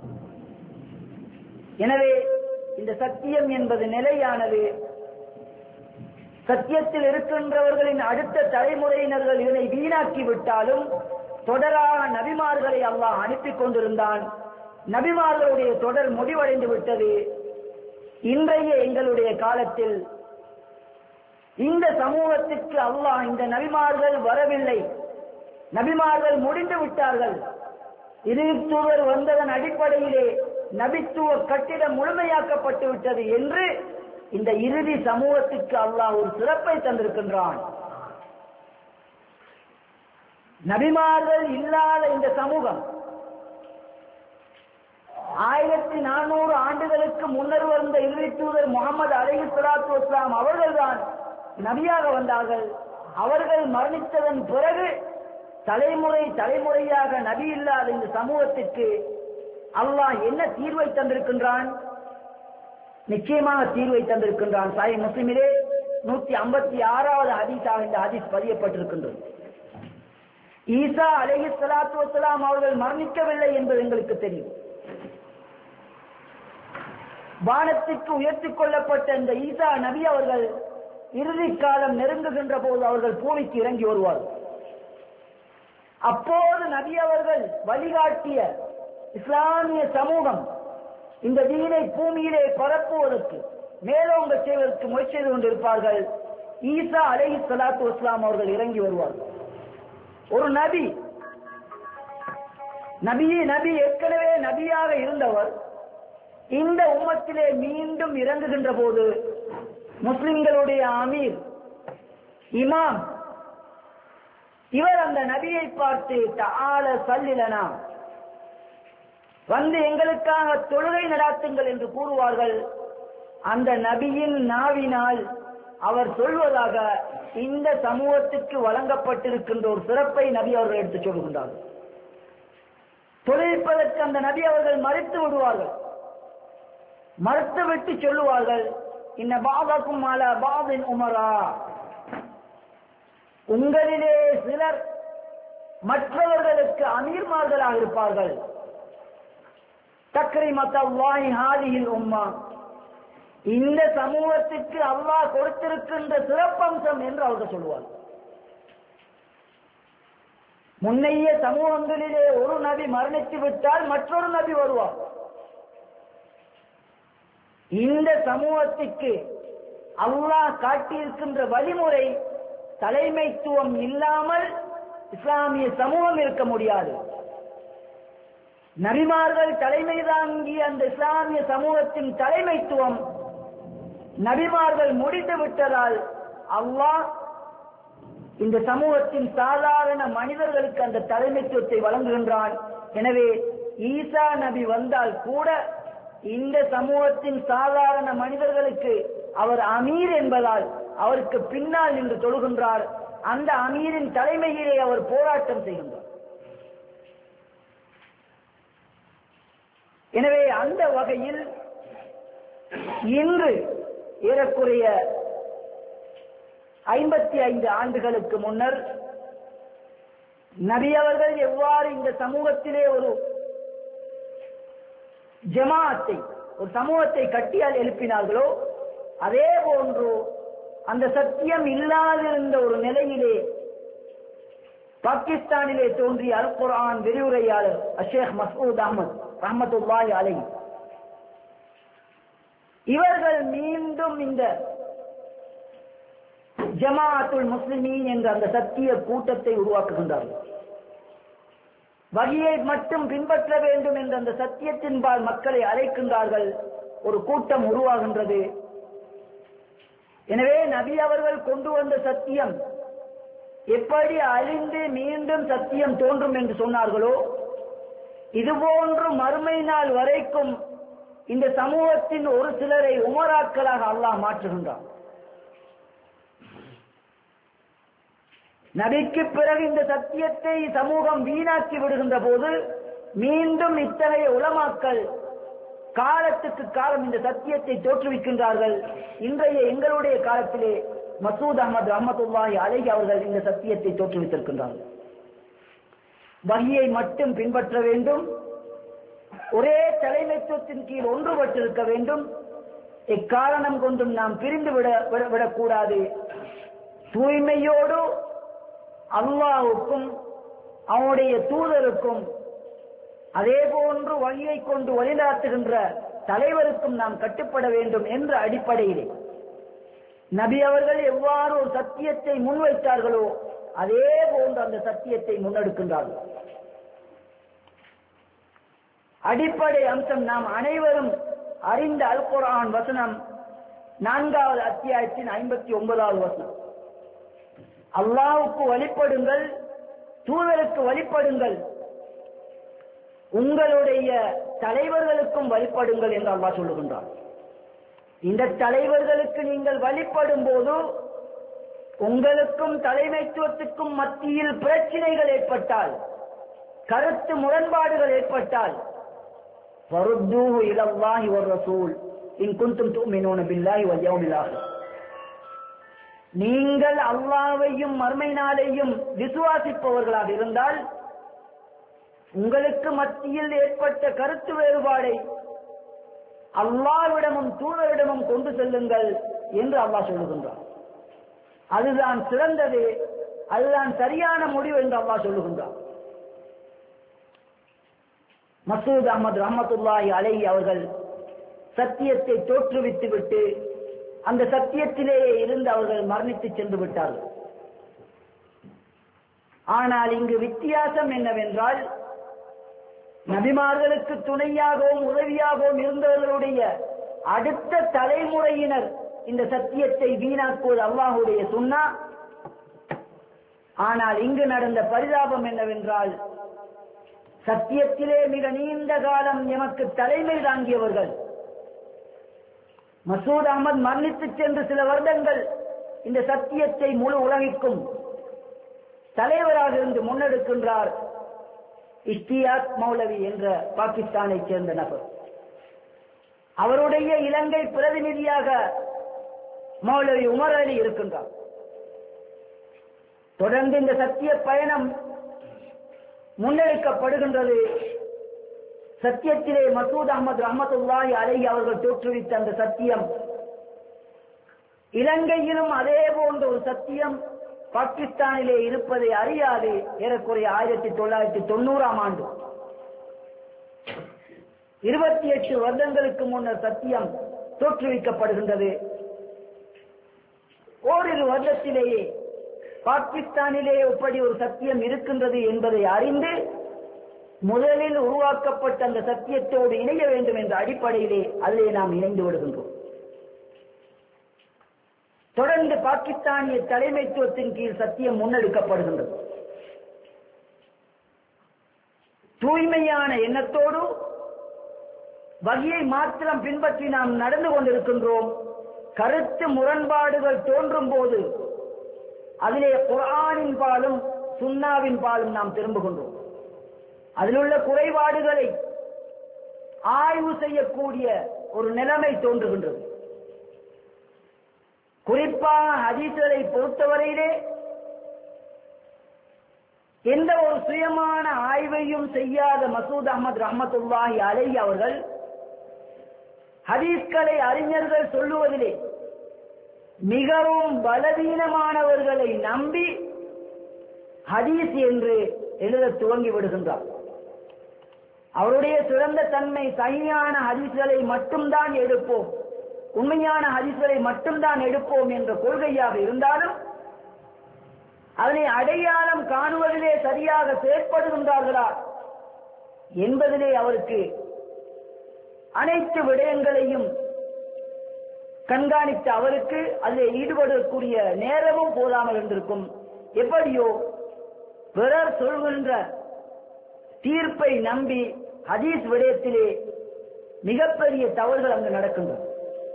எனவே இந்த சத்தியம் என்பது நிலையானது. சத்தியத்தில் இருக்கின்றவர்களின் அடுத்த தலைமுறையினர்கள் இதனை வீணாக்கி விட்டாலும் தொடராக நபிமார்களை அல்லாஹ் அனுப்பி கொண்டிருந்தான். நபிமார்களுடைய தொடர் முடிவடைந்து விட்டது. இன்றைய எங்களுடைய காலத்தில் இந்த சமூகத்திற்கு அல்லாஹ் இந்த நபிமார்கள் வரவில்லை, நபிமார்கள் முடிந்து விட்டார்கள், இறுதி தூதர் வந்ததன் அடிப்படையிலே நபித்துவ கட்டிடம் முழுமையாக்கப்பட்டு விட்டது என்று இந்த இறுதி சமூகத்திற்கு அல்லாஹ் ஒரு சிறப்பை தந்திருக்கின்றான். நபிமார்கள் இல்லாத இந்த சமூகம் 1400 ஆண்டுகளுக்கு முன்னர் வந்த இறுதி தூதர் முகமது அலைஹிஸ்ஸலாத்து வஸ்ஸலாம் அவர்கள்தான் நபியாக வந்தார்கள். அவர்கள் மரணித்ததன் பிறகு தலைமுறையாக நபி இல்லாத இந்த சமூகத்திற்கு அல்லாஹ் என்ன தீர்வை தந்திருக்கின்றான்? நிச்சயமாக தீர்வை தந்திருக்கின்றான். சஹீஹ் முஸ்லிமிலே 156வது ஹதீஸாக இந்த ஹதீஸ் பதியப்பட்டிருக்கின்றது. ஈசா அலைஹிஸ்ஸலாத்து வஸ்ஸலாம் அவர்கள் மரணிக்கவில்லை என்பது எங்களுக்கு தெரியும். வானத்திற்கு உயர்த்திக் கொள்ளப்பட்ட இந்த ஈசா நபி அவர்கள் இறுதி காலம் நெருங்குகின்ற போது அவர்கள் பூமிக்கு இறங்கி வருவார்கள். அப்போது நபி அவர்கள் வழிகாட்டிய இஸ்லாமிய சமூகம் இந்த தீனை பூமியிலே பரப்புவதற்கு மேலோங்க செய்வதற்கு முயற்சி செய்து கொண்டிருப்பார்கள். ஈசா அலைஹிஸ்ஸலாத்து வஸ்ஸலாம் அவர்கள் இறங்கி வருவார்கள். ஒரு நபி ஏற்கனவே நபியாக இருந்தவர் இந்த உம்மத்திலே மீண்டும் இறங்குகின்ற போது முஸ்லிம்களுடைய அமீர் இமாம் இவர் அந்த நபியை பார்த்து தஆல சல்லிலனா, வந்து எங்களுக்காக தொழுகை நடாத்துங்கள் என்று கூறுவார்கள். அந்த நபியின் நாவினால் அவர் சொல்வதாக இந்த சமூகத்துக்கு வழங்கப்பட்டிருக்கின்ற ஒரு சிறப்பை நபி அவர்கள் எடுத்துச் சொல்கின்றார்கள். தொழுவிப்பதற்கு அந்த நபி அவர்கள் மறுத்து விடுவார்கள். மறுத்துவிட்டு சொல்லுவார்கள், இன்ன பாபாக்கும் அலா பாபின் உமரா, உங்களிலே சிலர் மற்றவர்களுக்கு அமீர்மார்களாக இருப்பார்கள். தக்ரிமத்தல்லாஹி ஹாதிஹில் உம்மா, இந்த சமூகத்திற்கு அல்லாஹ் கொடுத்திருக்கின்ற சிறப்பம்சம் என்று அவர்கள் சொல்லுவார். முன்னைய சமூகங்களிலே ஒரு நபி மரணித்து விட்டால் மற்றொரு நபி வருவார். இந்த சமூகத்திற்கு அல்லாஹ் காட்டியிருக்கின்ற வழிமுறை, தலைமைத்துவம் இல்லாமல் இஸ்லாமிய சமூகம் இருக்க முடியாது. நபிமார்கள் தலைமை தாங்கிய அந்த இஸ்லாமிய சமூகத்தின் தலைமைத்துவம் நபிமார்கள் முடித்து விட்டதால் அல்லாஹ் இந்த சமூகத்தின் சாதாரண மனிதர்களுக்கு அந்த தலைமைத்துவத்தை வழங்குகின்றான். எனவே ஈசா நபி வந்தால் கூட இந்த சமூகத்தின் சாதாரண மனிதர்களுக்கு அவர் அமீர் என்பதால் அவருக்கு பின்னால் நின்று தொழுகின்றார். அந்த அமீரின் தலைமையிலே அவர் போராட்டம் செய்கின்றார். எனவே அந்த வகையில் இன்று ஏறக்குறைய 55 ஆண்டுகளுக்கு முன்னர் நபி அவர்கள் எவ்வாறு இந்த சமூகத்திலே ஒரு ஜமாஅத்தை, ஒரு சமூகத்தை கட்டியால் எழுப்பினார்களோ அதே போன்று அந்த சத்தியம் இல்லாதிருந்த ஒரு நிலையிலே பாகிஸ்தானிலே தோன்றிய அல் குர்ஆன் விரிவுரையாளர் ஷேக் மஸ்ஊத் அஹ்மத் ரஹ்மத்துல்லாஹி அலைஹி இவர்கள் மீண்டும் இந்த ஜமாஅத்துல் முஸ்லிமீன் என்ற அந்த சத்திய கூட்டத்தை உருவாக்குகின்றார்கள். வகையை மட்டும் பின்பற்ற வேண்டும் என்ற அந்த சத்தியத்தின்பால் மக்களை அழைக்கின்றார்கள். ஒரு கூட்டம் உருவாகின்றது. எனவே நபி அவர்கள் கொண்டு வந்த சத்தியம் எப்படி அழிந்து மீண்டும் சத்தியம் தோன்றும் என்று சொன்னார்களோ இதுபோன்று மறுமை நாள் வரைக்கும் இந்த சமூகத்தின் ஒரு சிலரை உமராக்களாக அல்லாஹ் மாற்றுகின்றான். நபிக்கு பிறகு இந்த சத்தியத்தை சமூகம் வீணாக்கி விடுகின்ற போது மீண்டும் இத்தகைய உலமாக்கள் காலத்துக்கு காலம் இந்த சத்தியத்தை தோற்றுவிக்கின்றார்கள். இன்றைய எங்களுடைய காலத்திலே மசூத் அஹமது ரஹ்மத்துல்லாஹி அலைஹி அவர்கள் இந்த சத்தியத்தை தோற்றுவித்திருக்கின்றார்கள். வஹியை மட்டும் பின்பற்ற வேண்டும், ஒரே தலைமைத்துவத்தின் கீழ் ஒன்றுபட்டிருக்க வேண்டும். எக்காரணம் கொண்டும் நாம் பிரிந்து விடக்கூடாது. தூய்மையோடு அல்லாஹ்வுக்கும் அவனுடைய தூதருக்கும் அதே போன்று வழியை கொண்டு வழிநடத்துகின்ற தலைவருக்கும் நாம் கட்டுப்பட வேண்டும் என்ற அடிப்படையிலே நபி அவர்கள் எவ்வாறு ஒரு சத்தியத்தை முன்வைத்தார்களோ அதே போன்று அந்த சத்தியத்தை முன்னெடுக்கின்றார்கள். அடிப்படை அம்சம் நாம் அனைவரும் அறிந்த அல் குர்ஆன் வசனம் 4வது அத்தியாயத்தின் 59வது வசனம். அல்லாஹ்வுக்கு வழிபடுங்கள், தூதருக்கு வழிபடுங்கள், உங்களுடைய தலைவர்களுக்கும் வழிபடுங்கள் என்று அல்லாஹ் சொல்லுகின்றார். இந்த தலைவர்களுக்கு நீங்கள் வழிபடும் போது உங்களுக்கும் தலைமைத்துவத்துக்கும் மத்தியில் பிரச்சனைகள் ஏற்பட்டால், கருத்து முரண்பாடுகள் ஏற்பட்டால், ஃபருத்தூஹு இலல்லாஹி வர்ரசூல் இன் குன்தும் துமினூன பில்லாஹி வல் யௌமில் ஆகிர். நீங்கள் அல்லாஹ்வையும் மறுமை நாளையும் விசுவாசிப்பவர்களாக இருந்தால் உங்களுக்கு மத்தியில் ஏற்பட்ட கருத்து வேறுபாடை அல்லாஹ்விடமும் தூதரிடமும் கொண்டு செல்லுங்கள் என்று அல்லாஹ் சொல்லுகின்றார். அதுதான் சிறந்தது, அதுதான் சரியான முடிவு என்று அல்லாஹ் சொல்லுகின்றார். மசூத் அஹமது ரஹ்மத்துல்லாஹி அலைஹி அவர்கள் சத்தியத்தை தோற்றுவித்து விட்டு அந்த சத்தியத்திலேயே இருந்து அவர்கள் மரணித்து சென்று விட்டார்கள். ஆனால் இங்கு வித்தியாசம் என்னவென்றால், நபிமார்களுக்கு துணையாகவும் உதவியாகவும் இருந்தவர்களுடைய அடுத்த தலைமுறையினர் இந்த சத்தியத்தை வீணாக்குவது அல்லாஹ்வுடைய சுன்னா. ஆனால் இங்கு நடந்த பரிதாபம் என்னவென்றால், சத்தியத்திலே மிக நீண்ட காலம் எமக்கு தலைமை தாங்கியவர்கள், மசூத் அஹமத் மரணித்து சென்று சில வருடங்கள் இந்த சத்தியத்தை முழு உலகிற்கும் தலைவராக இருந்து முன்னெடுக்கின்றார் இஷ்தியாக் மௌலவி என்ற பாகிஸ்தானை சேர்ந்த நபர். அவருடைய இலங்கை பிரதிநிதியாக மௌலவி உமர் அலி இருக்கின்றார். தொடர்ந்து இந்த சத்திய பயணம் முன்னெடுக்கப்படுகின்றது. சத்தியத்திலே மசூத் அஹமது ரஹ்மத்துல்லாஹி அலைஹி அவர்கள் தோற்றுவித்த அந்த சத்தியம் இலங்கையிலும் அதே போன்ற ஒரு சத்தியம் பாகிஸ்தானிலே இருப்பதை அறியாது ஏறக்குறைய 1990ஆம் ஆண்டு 28 வருடங்களுக்கு முன்னர் சத்தியம் தோற்றுவிக்கப்படுகின்றது. ஓரிரு வருடத்திலேயே பாகிஸ்தானிலே எப்படி ஒரு சத்தியம் இருக்கின்றது என்பதை அறிந்து முதலில் உருவாக்கப்பட்ட அந்த சத்தியத்தோடு இணைய வேண்டும் என்ற அடிப்படையிலே அதிலே நாம் இணைந்து விடுகின்றோம். தொடர்ந்து பாகிஸ்தானிய தலைமைத்துவத்தின் கீழ் சத்தியம் முன்னெடுக்கப்படுகின்றது. தூய்மையான எண்ணத்தோடு வகையை மாத்திரம் பின்பற்றி நாம் நடந்து கொண்டிருக்கின்றோம். கருத்து முரண்பாடுகள் தோன்றும் போது அதிலே குர்ஆனின் பாலும் சுன்னாவின் பாலும் நாம் திரும்புகின்றோம். அதில் உள்ள குறைபாடுகளை ஆய்வு செய்யக்கூடிய ஒரு நிலைமை தோன்றுகின்றது. குறிப்பாக ஹதீஸ்களை பொறுத்தவரையிலே எந்த ஒரு சுயமான ஆய்வையும் செய்யாத மசூத் அஹமது ரஹ்மத்துல்லாஹி அலைஹி அவர்கள் ஹதீஸ்களை அறிஞர்கள் சொல்லுவதிலே மிகவும் பலவீனமானவர்களை நம்பி ஹதீஸ் என்று எழுத துவங்கி விடுகின்றார். அவருடைய சிறந்த தன்மை சஹீஹான ஹதீஸ்களை மட்டும்தான் எடுப்போம், உண்மையான ஹதீஸ்களை மட்டும்தான் எடுப்போம் என்ற கொள்கையாக இருந்தாலும் அதனை அடையாளம் காணுவதிலே சரியாக செயற்படுகின்றார்களா என்பதிலே அவருக்கு அனைத்து விடயங்களையும் கண்காணித்த அவருக்கு அதில் ஈடுபடக்கூடிய நேரமும் போதாமல் இருந்திருக்கும். எப்படியோ பிறர் சொல்கின்ற தீர்ப்பை நம்பி ஹதீஸ் விடயத்திலே மிகப்பெரிய தவறுகள் அங்கு நடக்கின்றன.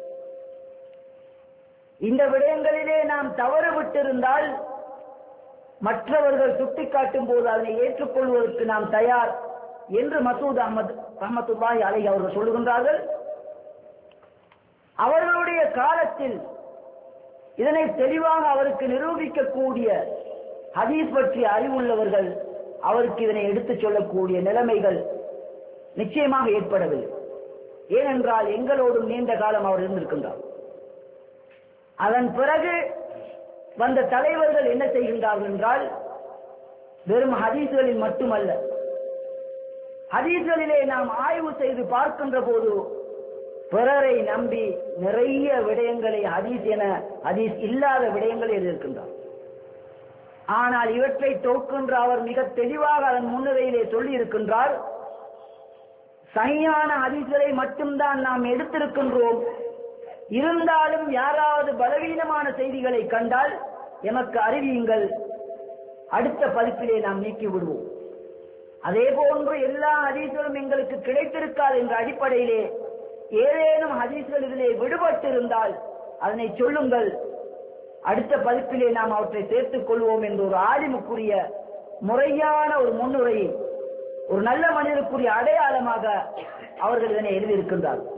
இந்த விடயங்களிலே நாம் தவறு விட்டிருந்தால் மற்றவர்கள் சுட்டிக்காட்டும் போது அதனை ஏற்றுக்கொள்வதற்கு நாம் தயார் என்று மசூத் அஹ்மத் ரஹ்மத்துல்லாஹி அலைஹி அவர்கள் சொல்லுகின்றார்கள். அவர்களுடைய காலத்தில் இதனை தெளிவாக அவருக்கு நிரூபிக்கக்கூடிய ஹதீஸ் பற்றிய அறிவுள்ளவர்கள் அவருக்கு இதனை எடுத்துச் சொல்லக்கூடிய நிலைமைகள் நிச்சயமாக ஏற்படவில்லை. ஏனென்றால் எங்களோடும் நீண்ட காலம் அவர் இருந்திருக்கின்றார். அதன் பிறகு வந்த தலைவர்கள் என்ன செய்கின்றார்கள் என்றால், வெறும் ஹதீஸ்களில் மட்டுமல்ல, ஹதீஸ்களிலே நாம் ஆய்வு செய்து பார்க்கின்ற போது பிறரை நம்பி நிறைய விடயங்களை ஹதீஸ் என ஹதீஸ் இல்லாத விடயங்கள் எழுதியிருக்கின்றார். ஆனால் இவற்றை தொகுக்கின்ற அவர் மிக தெளிவாக அதன் முன்னுரையிலே சொல்லி இருக்கின்றார், சஹீஹான ஹதீஸ்களை மட்டும்தான் நாம் எடுத்திருக்கின்றோம். இருந்தாலும் யாராவது பலவீனமான செய்திகளை கண்டால் எமக்கு அறிவியுங்கள், அடுத்த பதிப்பிலே நாம் நீக்கி விடுவோம். அதே போன்று எல்லா ஹதீஸ்களும் எங்களுக்கு கிடைத்திருக்காது என்ற அடிப்படையிலே ஏதேனும் ஹதீஸ்கள் இதிலே விடுபட்டிருந்தால் அதனை சொல்லுங்கள், அடுத்த பதிப்பிலே நாம் அவற்றை சேர்த்துக் கொள்வோம் என்ற ஒரு ஆலிமுக்குரிய முறையான ஒரு முன்னுரையை, ஒரு நல்ல மனிதருக்குரிய அடையாளமாக அவர்கள் இதனை எழுதியிருக்கின்றார்கள்.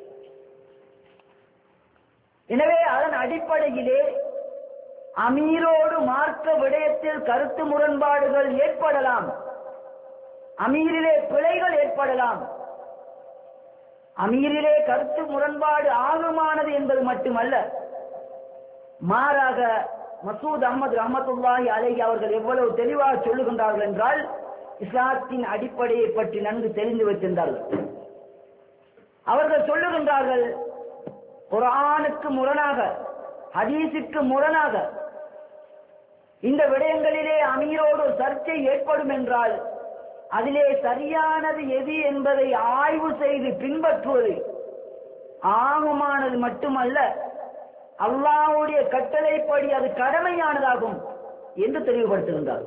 எனவே அதன் அடிப்படையிலே அமீரோடு மார்க்க விடயத்தில் கருத்து முரண்பாடுகள் ஏற்படலாம், அமீரிலே பிழைகள் ஏற்படலாம். அமீரிலே கருத்து முரண்பாடு ஆகுமானது என்பது மட்டுமல்ல, மாறாக மசூத் அஹ்மத் ரஹ்மத்துல்லாஹி அலைஹி அவர்கள் எவ்வளவு தெளிவாக சொல்லுகின்றார்கள் என்றால், இஸ்லாத்தின் அடிப்படையை பற்றி நன்கு தெரிந்து வைத்திருந்தார்கள். அவர்கள் சொல்லுகின்றார்கள், குர்ஆனுக்கு முரணாக, ஹதீஸுக்கு முரணாக இந்த விடயங்களிலே அமீரோடு சர்ச்சை ஏற்படும் என்றால் அதிலே சரியானது எது என்பதை ஆய்வு செய்து பின்பற்றுவது ஆகுமானது மட்டுமல்ல, அல்லாஹ்வுடைய கட்டளைப்படி அது கடமையானதாகும் என்று தெளிவுபடுத்துகின்றார்.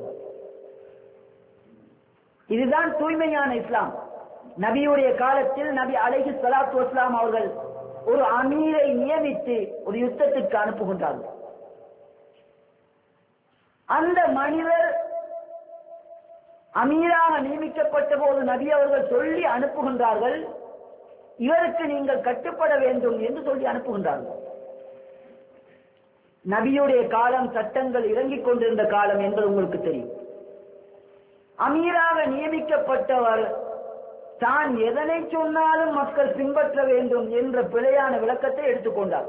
இதுதான் தூய்மையான இஸ்லாம். நபியுடைய காலத்தில் நபி அலைஹி ஸலாத்து வஸலாம் அவர்கள் ஒரு அமீரை நியமித்து ஒரு யுத்தத்திற்கு அனுப்புகின்றார்கள். அந்த மனிதர் அமீராக நியமிக்கப்பட்ட போது நபி அவர்கள் சொல்லி அனுப்புகின்றார்கள், இவருக்கு நீங்கள் கட்டுப்பட வேண்டும் என்று சொல்லி அனுப்புகின்றார்கள். நபியுடைய காலம் சட்டங்கள் இறங்கிக் கொண்டிருந்த காலம் என்பது உங்களுக்கு தெரியும். அமீராக நியமிக்கப்பட்டவர் தான் எதனை சொன்னாலும் மக்கள் பின்பற்ற வேண்டும் என்ற பிழையான விளக்கத்தை எடுத்துக்கொண்டார்.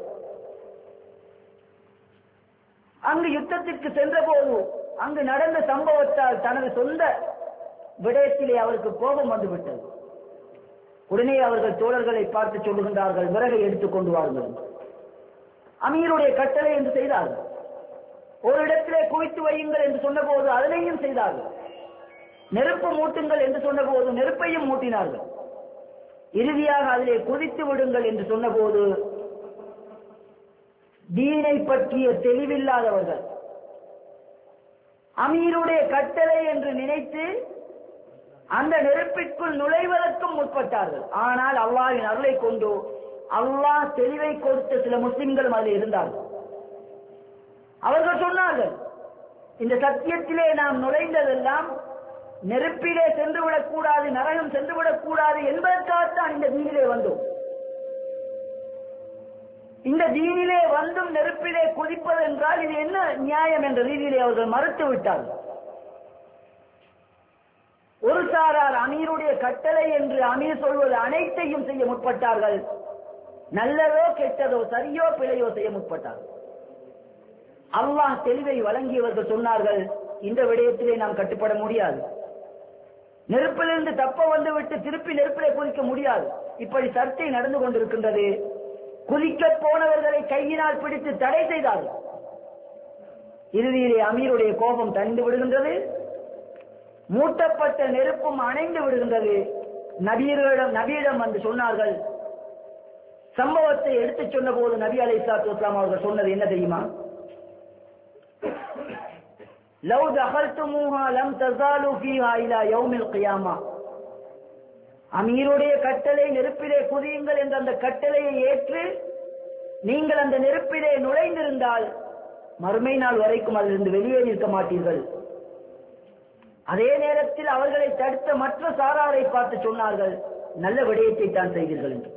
அங்கு யுத்தத்திற்கு சென்ற போது அங்கு நடந்த சம்பவத்தால் தனது சொந்த விடயத்திலே அவருக்கு கோபம் வந்துவிட்டது. உடனே அவர்கள் தோழர்களை பார்த்து சொல்லுகின்றார்கள், விறகை எடுத்துக் கொண்டு வாருங்கள். அமீருடைய கட்டளை என்று செய்தார்கள். ஒரு இடத்திலே குவித்து வையுங்கள் என்று சொன்ன போது அதனையும் செய்தார்கள். நெருப்பு மூட்டுங்கள் என்று சொன்ன போது நெருப்பையும் மூட்டினார்கள். இறுதியாக அதிலே குதித்து விடுங்கள் என்று சொன்ன போது தீனை பற்றிய தெளிவில்லாதவர்கள் அமீருடைய கட்டளை என்று நினைத்து அந்த நெருப்பிற்குள் நுழைவதற்கும் முற்பட்டார்கள். ஆனால் அல்லாஹ்வின் அருளை கொண்டு அல்லாஹ் தெளிவை கொடுத்த சில முஸ்லிம்களும் அதில் இருந்தார்கள். அவர்கள் சொன்னார்கள், இந்த சத்தியத்திலே நாம் நுழைந்ததெல்லாம் நெருப்பிலே சென்றுவிடக் கூடாது, நரகம் சென்றுவிடக் கூடாது என்பதற்காகத்தான் இந்த தீனிலே வந்தோம். இந்த தீனிலே வந்தும் நெருப்பிலே குதிப்பது என்றால் இது என்ன நியாயம் என்ற ரீதியிலே அவர்கள் மறுத்து விட்டார்கள். ஒரு சாரார் அமீருடைய கட்டளை என்று அமீர் சொல்வது அனைத்தையும் செய்ய முற்பட்டார்கள். நல்லதோ கெட்டதோ சரியோ பிழையோ செய்ய முற்பட்டார்கள். அல்லாஹ் தெளிவை வழங்கியவர்கள் சொன்னார்கள், இந்த விடயத்திலே நாம் கட்டுப்பட முடியாது. நெருப்பிலிருந்து தப்ப வந்துவிட்டு திருப்பி நெருப்பிலே குதிக்க முடியாது. இப்படி சர்ச்சை நடந்து கொண்டிருக்கின்றது. குதிக்க போனவர்களை கையினால் பிடித்து தடை செய்தார்கள். இறுதியிலே அமீருடைய கோபம் தணிந்து விடுகின்றது. மூட்டப்பட்ட நெருப்பும் அணைந்து விடுகின்றது. நபியிடம் வந்து சொன்னார்கள். சம்பவத்தை எடுத்துச் சொன்ன போது நபி அலைஹிஸ்ஸலாத்து வஸலாம் அவர்கள் சொன்னது என்ன தெரியுமா? லவ் தகல்துமூஹா லம் தஸாலு ஃபீஹா இலா யௌமில் கியாமா. அமீருடைய கட்டளை நெருப்பிலே குதியுங்கள் என்ற அந்த கட்டளையை ஏற்று நீங்கள் அந்த நெருப்பிலே நுழைந்திருந்தால் மறுமை நாள் வரைக்கும் அதிலிருந்து வெளியேறி இருக்க மாட்டீர்கள். அதே நேரத்தில் அவர்களை தடுத்த மற்ற சாராரை பார்த்து சொன்னார்கள், நல்ல விடயத்தை தான் செய்தீர்கள் என்று.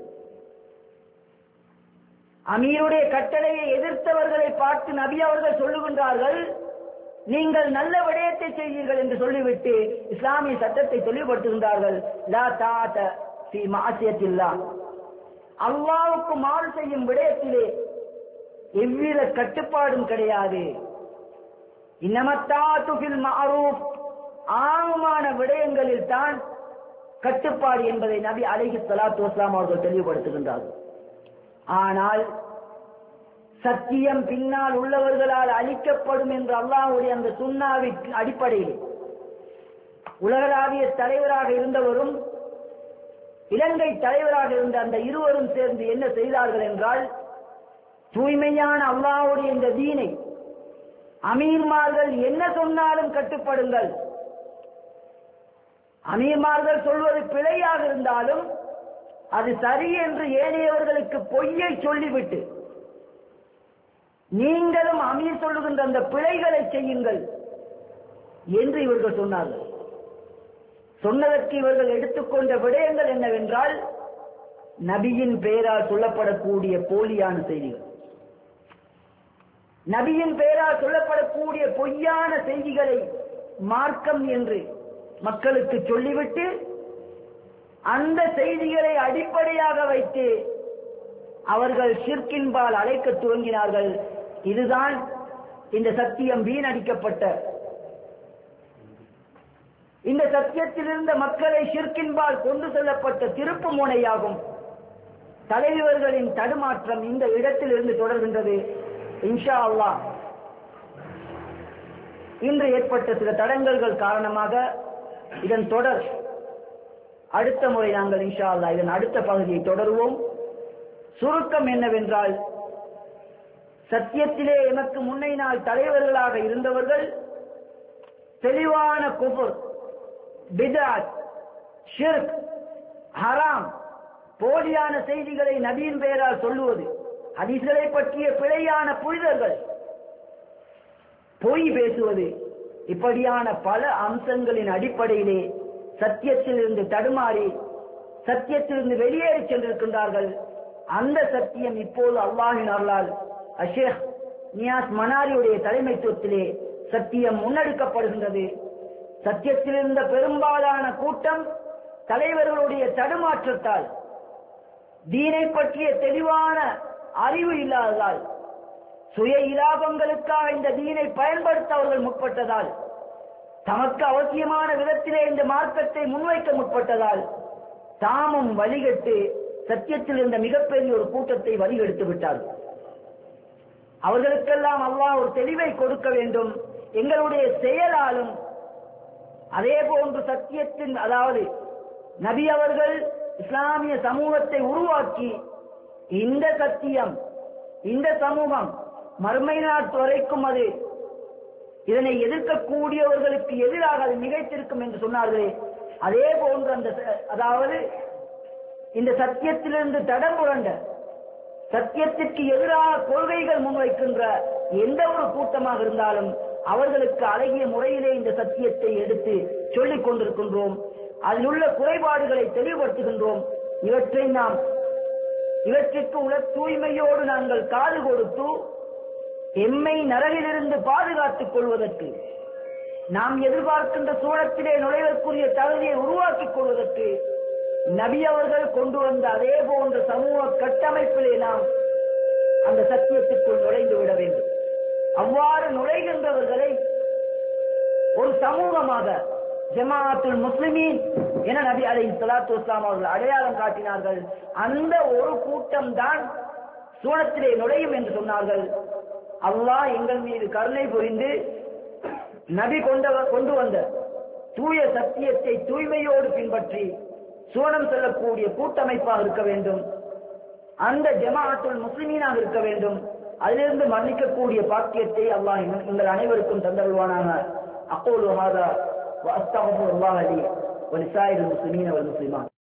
அமீருடைய கட்டளையை எதிர்த்தவர்களை பார்த்து நபி அவர்கள் சொல்லுகின்றார்கள், நீங்கள் நல்ல விடயத்தை செய்தீர்கள் என்று சொல்லிவிட்டு இஸ்லாமிய சட்டத்தை தெளிவுபடுத்துகின்றார்கள். லா தாஅத ஃபீ மஅசியத்தில்லாஹ், அல்லாஹ்வுக்கு மாறு செய்யும் விடயத்திலே எவ்வித கட்டுப்பாடும் கிடையாது. இன்னமத்தாத்து ஃபில் மஅரூஃப், ஆமான விடயங்களில் தான் கட்டுப்பாடு என்பதை நபி அலைஹிஸ்ஸலாத்து வஸ்ஸலாம் அவர்கள் தெளிவுபடுத்துகின்றார்கள். ஆனால் சத்தியம் பின்னால் உள்ளவர்களால் அளிக்கப்படும் என்று அல்லாஹ்வுடைய அந்த சுன்னாவின் அடிப்படையில் உலகளாவிய தலைவராக இருந்தவரும் இலங்கை தலைவராக இருந்த அந்த இருவரும் சேர்ந்து என்ன செய்தார்கள் என்றால், தூய்மையான அல்லாஹ்வுடைய இந்த தீனை அமீர்மார்கள் என்ன சொன்னாலும் கட்டுப்படுங்கள், அமீர்மார்கள் சொல்வது பிழையாக இருந்தாலும் அது சரி என்று ஏனையவர்களுக்கு பொய்யை சொல்லிவிட்டு நீங்களும் அமீர் சொல்லுகின்ற அந்த பிழைகளை செய்யுங்கள் என்று இவர்கள் சொன்னார்கள். சொன்னதற்கு இவர்கள் எடுத்துக்கொண்ட விடயங்கள் என்னவென்றால், நபியின் பெயரால் சொல்லப்படக்கூடிய போலியான செய்திகள், நபியின் பெயரால் சொல்லப்படக்கூடிய பொய்யான செய்திகளை மார்க்கம் என்று மக்களுக்கு சொல்லிவிட்டு அந்த செய்திகளை அடிப்படையாக வைத்து அவர்கள் ஷிர்கின்பால் அழைக்க துவங்கினார்கள். இதுதான் இந்த சத்தியம் வீணடிக்கப்பட்ட, இந்த சத்தியத்தில் இருந்த மக்களை ஷிர்கின்பால் கொண்டு செல்லப்பட்ட திருப்பு முனையாகும். தலைவர்களின் தடுமாற்றம் இந்த இடத்தில் இருந்து தொடர்கின்றது. இன்ஷா அல்லாஹ் இன்று ஏற்பட்ட சில தடங்கல்கள் காரணமாக இதன் தொடர் அடுத்த முறை நாங்கள் இன்ஷா அல்லாஹ் இதன் அடுத்த பகுதியை தொடருவோம். சுருக்கம் என்னவென்றால், சத்தியத்திலே எமக்கு முன்னை நாள் தலைவர்களாக இருந்தவர்கள் தெளிவான குஃப்ர், பித்அத், ஷிர்க், ஹராம், போலியான செய்திகளை நபியின் பெயரால் சொல்லுவது, ஹதீஸ்களை பற்றிய பிழையான புரிதல்கள், பொய் பேசுவது, இப்படியான பல அம்சங்களின் அடிப்படையிலே சத்தியத்திலிருந்து தடுமாறி சத்தியத்திலிருந்து வெளியேறி சென்றிருக்கின்றார்கள். அந்த சத்தியம் இப்போது அல்லாஹ்வின் அருளால் ஷேக் நியாஸ் மனாரியுடைய தலைமைத்துவத்திலே சத்தியம் முன்னெடுக்கப்படுகின்றது. சத்தியத்தில் இருந்த பெரும்பாலான கூட்டம் தலைவர்களுடைய தடுமாற்றத்தால், தீனை பற்றிய தெளிவான அறிவு இல்லாததால், சுய இலாபங்களுக்காக இந்த தீனை பயன்படுத்த அவர்கள் முற்பட்டதால், தமக்கு அவசியமான விதத்திலே இந்த மார்க்கத்தை முன்வைக்க முற்பட்டதால் தாமும் வழிகட்டு சத்தியத்தில் இருந்த மிகப்பெரிய ஒரு கூட்டத்தை வழிகெடுத்து விட்டார்கள். அவர்களுக்கெல்லாம் அல்லாஹ் ஒரு தெளிவை கொடுக்க வேண்டும். எங்களுடைய செயலாலும் அதே போன்று சத்தியத்தின், அதாவது நபி அவர்கள் இஸ்லாமிய சமூகத்தை உருவாக்கி இந்த சத்தியம், இந்த சமூகம் மறுமை நாட்டு வரைக்கும் அது இதனை எதிர்க்கக்கூடியவர்களுக்கு எதிராக அது மிகைத்திருக்கும் என்று சொன்னார்களே, அதே போன்று அந்த, அதாவது இந்த சத்தியத்திலிருந்து தடம் புரண்ட, சத்தியத்திற்கு எதிராக கொள்கைகள் முன்வைக்கின்ற எந்த ஒரு கூட்டமாக இருந்தாலும் அவர்களுக்கு அழகிய முறையிலே இந்த சத்தியத்தை எடுத்து சொல்லிக் கொண்டிருக்கின்றோம். அதில் உள்ள குறைபாடுகளை தெளிவுபடுத்துகின்றோம். இவற்றிற்கு உள்ள தூய்மையோடு நாங்கள் காது கொடுத்து எம்மை நரகிலிருந்து பாதுகாத்துக் கொள்வதற்கு, நாம் எதிர்பார்க்கின்ற சூழத்திலே நுழைவதற்குரிய தகுதியை உருவாக்கிக் கொள்வதற்கு நபி அவர்கள் கொண்டு வந்த அதே போன்ற சமூக கட்டமைப்பிலே நாம் அந்த சத்தியத்திற்குள் நுழைந்து விட வேண்டும். அவ்வாறு நுழைகின்றவர்களை ஒரு சமூகமாக ஜமாஅத்துல் முஸ்லிமீன் என நபி அலைஹிஸ்ஸலாத்து வஸ்ஸலாம் அவர்கள் அடையாளம் காட்டினார்கள். அந்த ஒரு கூட்டம் தான் சூழத்திலே நுழையும் என்று சொன்னார்கள். அல்லாஹ் எங்கள் மீது கருணை புரிந்து நபி கொண்டு வந்த தூய சத்தியத்தை தூய்மையோடு பின்பற்றி சூனம் செல்லக்கூடிய கூட்டமைப்பாக இருக்க வேண்டும். அந்த ஜமாஅத்துல் முஸ்லிமீனாக இருக்க வேண்டும். அதிலிருந்து மன்னிக்கக்கூடிய பாக்கியத்தை அல்லாஹ் எங்கள் அனைவருக்கும் தந்தருள்வானாக. அக்கூலு ஹாதா வ அஸ்தக்ஃபிருல்லாஹ லி வ லிசாயிரில் முஸ்லிமீன வல் முஸ்லிமாத்.